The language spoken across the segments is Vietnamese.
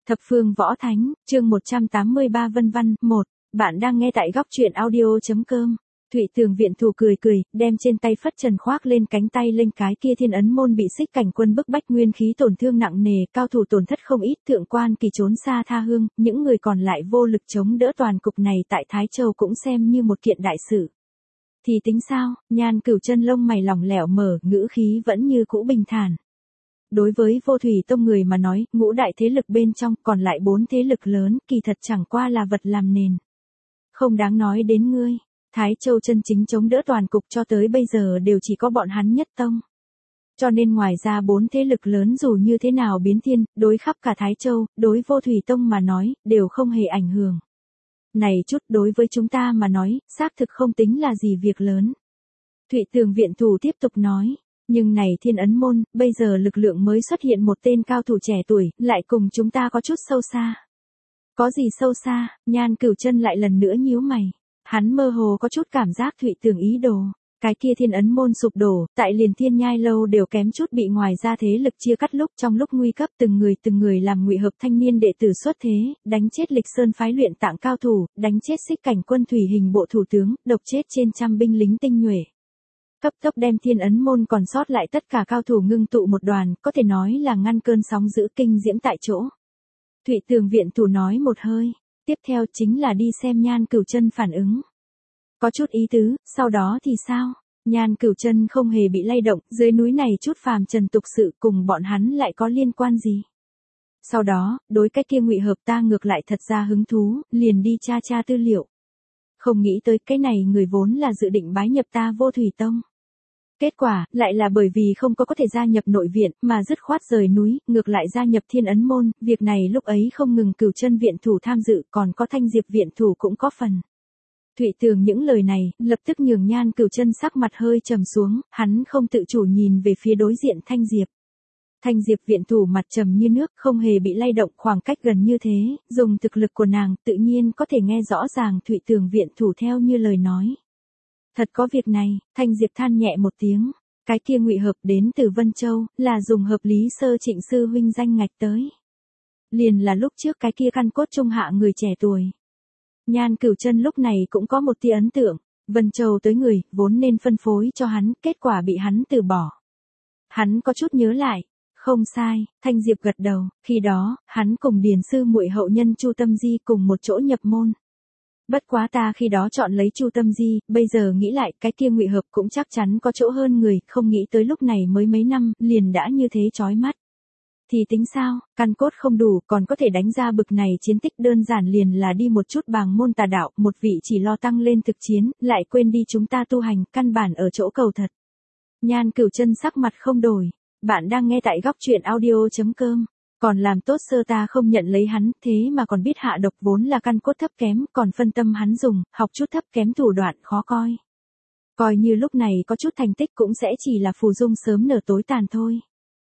Thập phương võ thánh, chương 183 vân vân, 1. Bạn đang nghe tại góc truyện audio.com. Thụy Tường viện thủ cười cười, đem trên tay phất trần khoác lên cánh tay lên cái kia thiên ấn môn bị xích cảnh quân bức bách nguyên khí tổn thương nặng nề, cao thủ tổn thất không ít, thượng quan kỳ trốn xa tha hương, những người còn lại vô lực chống đỡ toàn cục này tại Thái Châu cũng xem như một kiện đại sự. Thì tính sao, Nhan Cửu Chân lông mày lỏng lẻo mở, ngữ khí vẫn như cũ bình thản. Đối với Vô Thủy Tông người mà nói, ngũ đại thế lực bên trong, còn lại 4 thế lực lớn, kỳ thật chẳng qua là vật làm nền. Không đáng nói đến ngươi, Thái Châu chân chính chống đỡ toàn cục cho tới bây giờ đều chỉ có bọn hắn nhất tông. Cho nên ngoài ra 4 thế lực lớn dù như thế nào biến thiên, đối khắp cả Thái Châu, đối Vô Thủy Tông mà nói, đều không hề ảnh hưởng. Này chút đối với chúng ta mà nói, xác thực không tính là gì việc lớn. Thụy Tường viện thủ tiếp tục nói. Nhưng này thiên ấn môn, bây giờ lực lượng mới xuất hiện một tên cao thủ trẻ tuổi, lại cùng chúng ta có chút sâu xa. Có gì sâu xa, Nhan Cửu Chân lại lần nữa nhíu mày. Hắn mơ hồ có chút cảm giác Thụy Tường ý đồ. Cái kia thiên ấn môn sụp đổ, tại liền thiên nhai lâu đều kém chút bị ngoài ra thế lực chia cắt lúc trong lúc nguy cấp từng người làm ngụy hợp thanh niên đệ tử xuất thế, đánh chết Lịch Sơn phái luyện tạng cao thủ, đánh chết xích cảnh quân thủy hình bộ thủ tướng, độc chết trên trăm binh lính tinh nhuệ. Cấp tốc đem thiên ấn môn còn sót lại tất cả cao thủ ngưng tụ một đoàn, có thể nói là ngăn cơn sóng dữ kinh diễm tại chỗ. Thụy Tường viện thủ nói một hơi, tiếp theo chính là đi xem Nhan Cửu Chân phản ứng. Có chút ý tứ, sau đó thì sao? Nhan Cửu Chân không hề bị lay động, dưới núi này chút phàm trần tục sự cùng bọn hắn lại có liên quan gì? Sau đó, đối cái kia ngụy hợp ta ngược lại thật ra hứng thú, liền đi tra tư liệu. Không nghĩ tới cái này người vốn là dự định bái nhập ta Vô Thủy Tông. Kết quả, lại là bởi vì không có thể gia nhập nội viện, mà dứt khoát rời núi, ngược lại gia nhập thiên ấn môn, việc này lúc ấy không ngừng Cửu Chân viện thủ tham dự, còn có Thanh Diệp viện thủ cũng có phần. Thụy Tường những lời này, lập tức nhường Nhan Cửu Chân sắc mặt hơi trầm xuống, hắn không tự chủ nhìn về phía đối diện Thanh Diệp. Thanh Diệp viện thủ mặt trầm như nước, không hề bị lay động, khoảng cách gần như thế, dùng thực lực của nàng, tự nhiên có thể nghe rõ ràng Thụy Tường viện thủ theo như lời nói. Thật có việc này, Thanh Diệp than nhẹ một tiếng, cái kia ngụy hợp đến từ Vân Châu, là dùng hợp lý sơ Trịnh sư huynh danh ngạch tới. Liền là lúc trước cái kia căn cốt trung hạ người trẻ tuổi. Nhan Cửu Chân lúc này cũng có một tia ấn tượng, Vân Châu tới người, vốn nên phân phối cho hắn, kết quả bị hắn từ bỏ. Hắn có chút nhớ lại, không sai, Thanh Diệp gật đầu, khi đó, hắn cùng điền sư muội hậu nhân Chu Tâm Di cùng một chỗ nhập môn. Bất quá ta khi đó chọn lấy Chu Tâm Di, bây giờ nghĩ lại, cái kia ngụy hợp cũng chắc chắn có chỗ hơn người, không nghĩ tới lúc này mới mấy năm, liền đã như thế chói mắt. Thì tính sao, căn cốt không đủ, còn có thể đánh ra bực này chiến tích đơn giản liền là đi một chút bàng môn tà đạo, một vị chỉ lo tăng lên thực chiến, lại quên đi chúng ta tu hành, căn bản ở chỗ cầu thật. Nhan Cửu Chân sắc mặt không đổi, bạn đang nghe tại góc truyện audio.com. Còn làm tốt sơ ta không nhận lấy hắn, thế mà còn biết hạ độc vốn là căn cốt thấp kém, còn phân tâm hắn dùng, học chút thấp kém thủ đoạn khó coi. Coi như lúc này có chút thành tích cũng sẽ chỉ là phù dung sớm nở tối tàn thôi.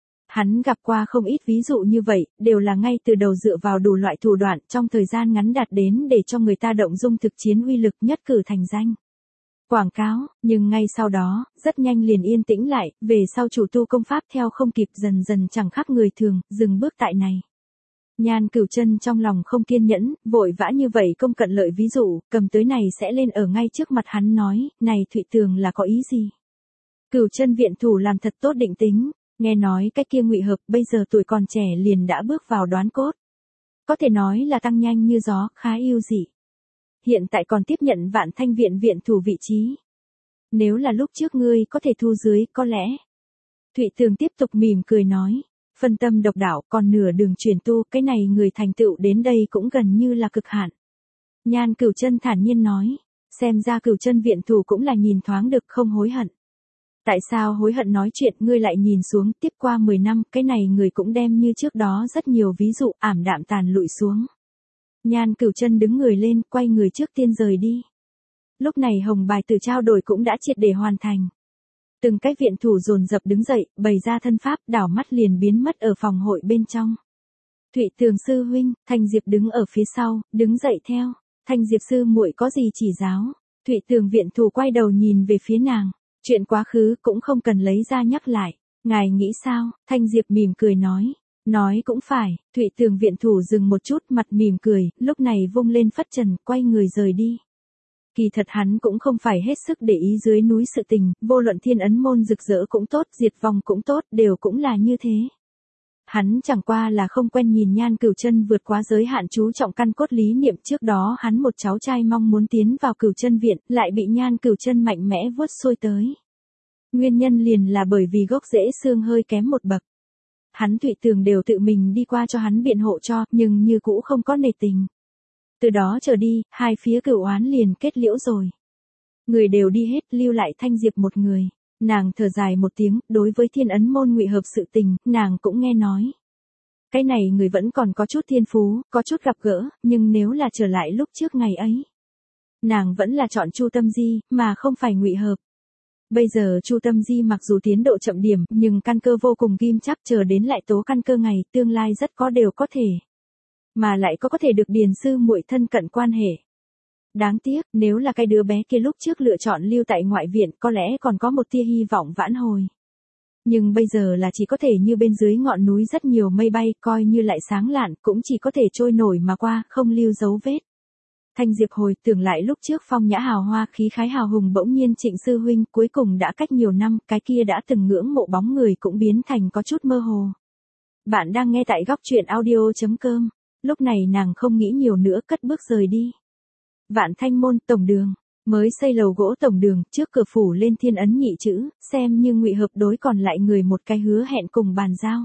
Hắn gặp qua không ít ví dụ như vậy, đều là ngay từ đầu dựa vào đủ loại thủ đoạn trong thời gian ngắn đạt đến để cho người ta động dung thực chiến uy lực nhất cử thành danh. Quảng cáo, nhưng ngay sau đó, rất nhanh liền yên tĩnh lại, về sau chủ tu công pháp theo không kịp dần dần chẳng khác người thường, dừng bước tại này. Nhan Cửu Chân trong lòng không kiên nhẫn, vội vã như vậy công cận lợi ví dụ, cầm tới này sẽ lên ở ngay trước mặt hắn nói, này Thụy Tường là có ý gì? Cửu Chân viện thủ làm thật tốt định tính, nghe nói cái kia ngụy hợp bây giờ tuổi còn trẻ liền đã bước vào đoán cốt. Có thể nói là tăng nhanh như gió, khá yêu dị. Hiện tại còn tiếp nhận Vạn Thanh viện viện thủ vị trí. Nếu là lúc trước ngươi có thể thu dưới, có lẽ. Thụy Tường tiếp tục mỉm cười nói, phân tâm độc đạo còn nửa đường chuyển tu, cái này người thành tựu đến đây cũng gần như là cực hạn. Nhan Cửu Chân thản nhiên nói, xem ra Cửu Chân viện thủ cũng là nhìn thoáng được không hối hận. Tại sao hối hận nói chuyện, ngươi lại nhìn xuống, tiếp qua 10 năm, cái này người cũng đem như trước đó rất nhiều ví dụ ảm đạm tàn lụi xuống. Nhan Cửu Chân đứng người lên, quay người trước tiên rời đi. Lúc này hồng bài tử trao đổi cũng đã triệt để hoàn thành. Từng cái viện thủ dồn dập đứng dậy, bày ra thân pháp, đảo mắt liền biến mất ở phòng hội bên trong. Thụy Tường sư huynh, Thanh Diệp đứng ở phía sau, đứng dậy theo. Thanh Diệp sư muội có gì chỉ giáo? Thụy Tường viện thủ quay đầu nhìn về phía nàng. Chuyện quá khứ cũng không cần lấy ra nhắc lại. Ngài nghĩ sao? Thanh Diệp mỉm cười nói. Nói cũng phải, Thụy Tường viện thủ dừng một chút, mặt mỉm cười, lúc này vung lên phất trần, quay người rời đi. Kỳ thật hắn cũng không phải hết sức để ý dưới núi sự tình, vô luận thiên ấn môn rực rỡ cũng tốt, diệt vong cũng tốt, đều cũng là như thế. Hắn chẳng qua là không quen nhìn Nhan Cửu Chân vượt quá giới hạn chú trọng căn cốt lý niệm, trước đó hắn một cháu trai mong muốn tiến vào Cửu Chân viện, lại bị Nhan Cửu Chân mạnh mẽ vuốt xuôi tới. Nguyên nhân liền là bởi vì gốc rễ xương hơi kém một bậc. Hắn Thụy Tường đều tự mình đi qua cho hắn biện hộ cho, nhưng như cũ không có nề tình. Từ đó trở đi, hai phía cửu oán liền kết liễu rồi. Người đều đi hết, lưu lại Thanh Diệp một người. Nàng thở dài một tiếng, đối với thiên ấn môn ngụy hợp sự tình, nàng cũng nghe nói. Cái này người vẫn còn có chút thiên phú, có chút gặp gỡ, nhưng nếu là trở lại lúc trước ngày ấy. Nàng vẫn là chọn Chu Tâm Di, mà không phải ngụy hợp. Bây giờ Chu Tâm Di mặc dù tiến độ chậm điểm, nhưng căn cơ vô cùng kim chắc, chờ đến lại tố căn cơ ngày, tương lai rất có đều có thể. Mà lại có thể được điền sư muội thân cận quan hệ. Đáng tiếc, nếu là cái đứa bé kia lúc trước lựa chọn lưu tại ngoại viện, có lẽ còn có một tia hy vọng vãn hồi. Nhưng bây giờ là chỉ có thể như bên dưới ngọn núi rất nhiều mây bay, coi như lại sáng lạn, cũng chỉ có thể trôi nổi mà qua, không lưu dấu vết. Thanh Diệp hồi tưởng lại lúc trước phong nhã hào hoa, khí khái hào hùng, bỗng nhiên Trịnh sư huynh cuối cùng đã cách nhiều năm, cái kia đã từng ngưỡng mộ bóng người cũng biến thành có chút mơ hồ. Bạn đang nghe tại góc truyện audio.com. Lúc này nàng không nghĩ nhiều nữa, cất bước rời đi. Vạn Thanh môn tổng đường, mới xây lầu gỗ tổng đường, trước cửa phủ lên thiên ấn nhị chữ, xem như ngụy hợp đối còn lại người một cái hứa hẹn cùng bàn giao.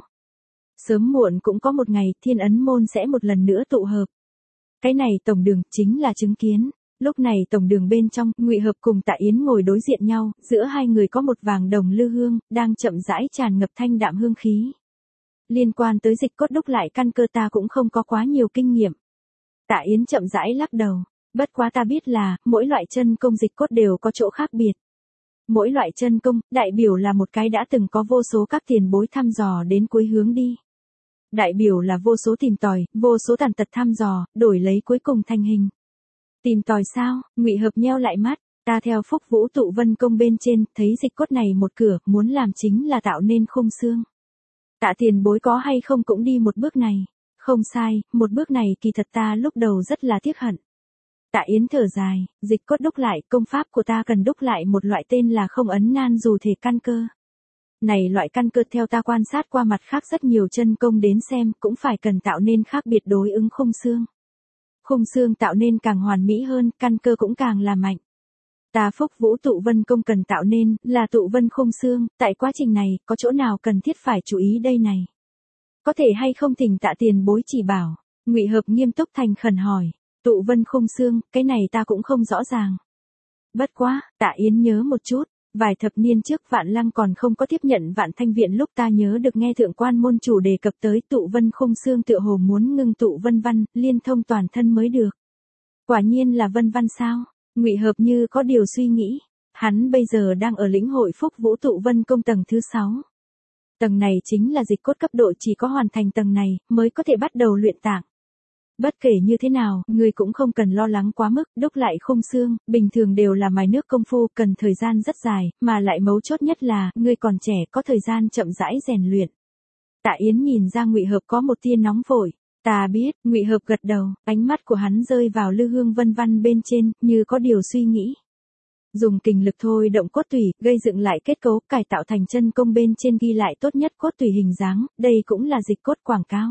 Sớm muộn cũng có một ngày thiên ấn môn sẽ một lần nữa tụ hợp. Cái này tổng đường chính là chứng kiến. Lúc này tổng đường bên trong, ngụy hợp cùng Tạ Yến ngồi đối diện nhau, giữa hai người có một vàng đồng lư hương, đang chậm rãi tràn ngập thanh đạm hương khí. Liên quan tới dịch cốt đúc lại căn cơ ta cũng không có quá nhiều kinh nghiệm. Tạ Yến chậm rãi lắc đầu. Bất quá ta biết là, mỗi loại chân công dịch cốt đều có chỗ khác biệt. Mỗi loại chân công, đại biểu là một cái đã từng có vô số các tiền bối thăm dò đến cuối hướng đi. Đại biểu là vô số tìm tòi, vô số tàn tật thăm dò, đổi lấy cuối cùng thành hình. Tìm tòi sao? Ngụy hợp nheo lại mắt, ta theo Phúc Vũ tụ vân công bên trên, thấy dịch cốt này một cửa, muốn làm chính là tạo nên khung xương. Tạ tiền bối có hay không cũng đi một bước này. Không sai, một bước này kỳ thật ta lúc đầu rất là tiếc hận. Tạ Yến thở dài, dịch cốt đúc lại, công pháp của ta cần đúc lại một loại tên là không ấn nan dù thể căn cơ. Này loại căn cơ theo ta quan sát qua mặt khác rất nhiều chân công đến xem, cũng phải cần tạo nên khác biệt đối ứng khung xương. Khung xương tạo nên càng hoàn mỹ hơn, căn cơ cũng càng là mạnh. Ta Phúc Vũ tụ vân công cần tạo nên, là tụ vân khung xương, tại quá trình này, có chỗ nào cần thiết phải chú ý đây này? Có thể hay không thỉnh Tạ tiền bối chỉ bảo? Ngụy hợp nghiêm túc thành khẩn hỏi. Tụ vân khung xương, cái này ta cũng không rõ ràng. Bất quá, Tạ Yến nhớ một chút, vài thập niên trước Vạn Lăng còn không có tiếp nhận Vạn Thanh viện lúc ta nhớ được nghe thượng quan môn chủ đề cập tới tụ vân khung xương tựa hồ muốn ngưng tụ vân văn, liên thông toàn thân mới được. Quả nhiên là vân văn sao? Ngụy hợp như có điều suy nghĩ, hắn bây giờ đang ở lĩnh hội Phúc Vũ tụ vân công tầng thứ 6. Tầng này chính là dịch cốt cấp độ, chỉ có hoàn thành tầng này mới có thể bắt đầu luyện tạng. Bất kể như thế nào, người cũng không cần lo lắng quá mức, đúc lại khung xương, bình thường đều là mài nước công phu, cần thời gian rất dài, mà lại mấu chốt nhất là, người còn trẻ, có thời gian chậm rãi rèn luyện. Tạ Yến nhìn ra Ngụy hợp có một tia nóng vội. Ta biết, Ngụy hợp gật đầu, ánh mắt của hắn rơi vào lư hương vân văn bên trên, như có điều suy nghĩ. Dùng kình lực thôi động cốt tủy, gây dựng lại kết cấu, cải tạo thành chân công bên trên ghi lại tốt nhất cốt tủy hình dáng, đây cũng là dịch cốt quảng cáo.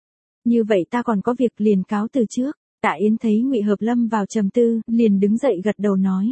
Như vậy ta còn có việc liền cáo từ trước. Tạ Yến thấy Ngụy hợp lâm vào trầm tư, liền đứng dậy gật đầu nói.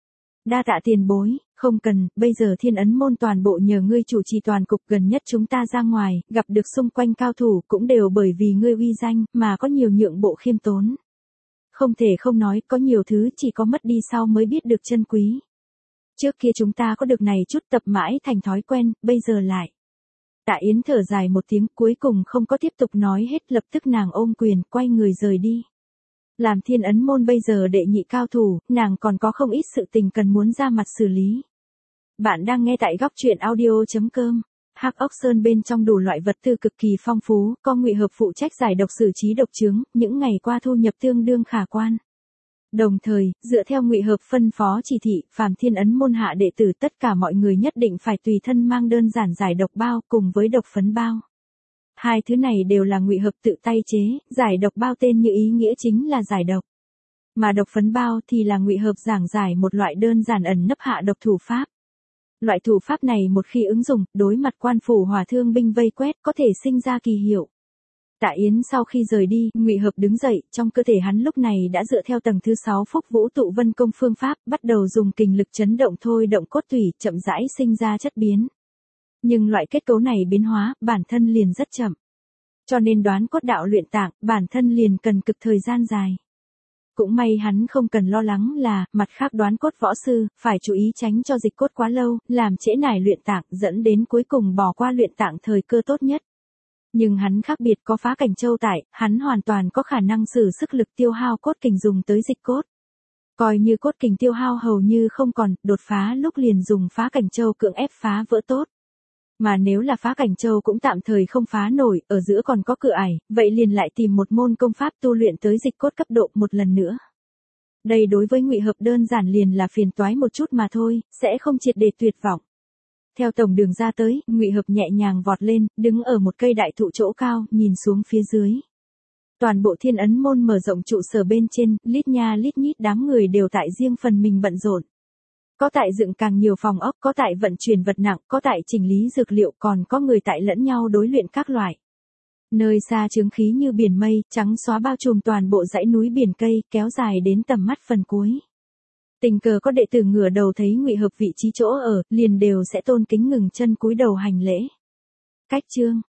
Đa tạ tiền bối, không cần, bây giờ thiên ấn môn toàn bộ nhờ ngươi chủ trì toàn cục, gần nhất chúng ta ra ngoài, gặp được xung quanh cao thủ cũng đều bởi vì ngươi uy danh, mà có nhiều nhượng bộ khiêm tốn. Không thể không nói, có nhiều thứ chỉ có mất đi sau mới biết được chân quý. Trước kia chúng ta có được này chút tập mãi thành thói quen, bây giờ lại. Tạ Yến thở dài một tiếng, cuối cùng không có tiếp tục nói hết, lập tức nàng ôm quyền, quay người rời đi. Làm thiên ấn môn bây giờ đệ nhị cao thủ, nàng còn có không ít sự tình cần muốn ra mặt xử lý. Bạn đang nghe tại góc truyện audio.com. Hắc Ốc Sơn bên trong đủ loại vật tư cực kỳ phong phú, có Ngụy hợp phụ trách giải độc xử trí độc chứng, những ngày qua thu nhập tương đương khả quan. Đồng thời, dựa theo Ngụy hợp phân phó chỉ thị, phàm thiên ấn môn hạ đệ tử tất cả mọi người nhất định phải tùy thân mang đơn giản giải độc bao cùng với độc phấn bao. hai thứ này đều là Ngụy Hợp tự tay chế, giải độc bao tên như ý nghĩa chính là giải độc. Mà độc phấn bao thì là Ngụy Hợp giảng giải một loại đơn giản ẩn nấp hạ độc thủ pháp. Loại thủ pháp này một khi ứng dụng, đối mặt quan phủ hỏa thương binh vây quét có thể sinh ra kỳ hiệu. Tạ Yến sau khi rời đi, Ngụy Hợp đứng dậy, trong cơ thể hắn lúc này đã dựa theo tầng thứ 6 Phúc Vũ Tụ Vân công phương pháp, bắt đầu dùng kình lực chấn động thôi động cốt tủy, chậm rãi sinh ra chất biến. Nhưng loại kết cấu này biến hóa, bản thân liền rất chậm. Cho nên đoán cốt đạo luyện tạng, bản thân liền cần cực thời gian dài. Cũng may hắn không cần lo lắng là, mặt khác đoán cốt võ sư, phải chú ý tránh cho dịch cốt quá lâu, làm trễ nải luyện tạng, dẫn đến cuối cùng bỏ qua luyện tạng thời cơ tốt nhất. Nhưng hắn khác biệt có phá cảnh châu tại, hắn hoàn toàn có khả năng sử sức lực tiêu hao cốt kình dùng tới dịch cốt. Coi như cốt kình tiêu hao hầu như không còn, đột phá lúc liền dùng phá cảnh châu cưỡng ép phá vỡ tốt. Mà nếu là phá cảnh châu cũng tạm thời không phá nổi, ở giữa còn có cửa ải, vậy liền lại tìm một môn công pháp tu luyện tới dịch cốt cấp độ một lần nữa. Đây đối với Ngụy Hợp đơn giản liền là phiền toái một chút mà thôi, sẽ không triệt để tuyệt vọng. Theo tổng đường ra tới, Ngụy Hợp nhẹ nhàng vọt lên, đứng ở một cây đại thụ chỗ cao, nhìn xuống phía dưới. Toàn bộ Thiên Ấn môn mở rộng trụ sở bên trên, lít nha lít nhít đám người đều tại riêng phần mình bận rộn. Có tại dựng càng nhiều phòng ốc, có tại vận chuyển vật nặng, có tại chỉnh lý dược liệu, còn có người tại lẫn nhau đối luyện các loại. Nơi xa chướng khí như biển mây, trắng xóa bao trùm toàn bộ dãy núi biển cây, kéo dài đến tầm mắt phần cuối. Tình cờ có đệ tử ngửa đầu thấy Ngụy Hợp vị trí chỗ ở, liền đều sẽ tôn kính ngừng chân cúi đầu hành lễ. Cách chương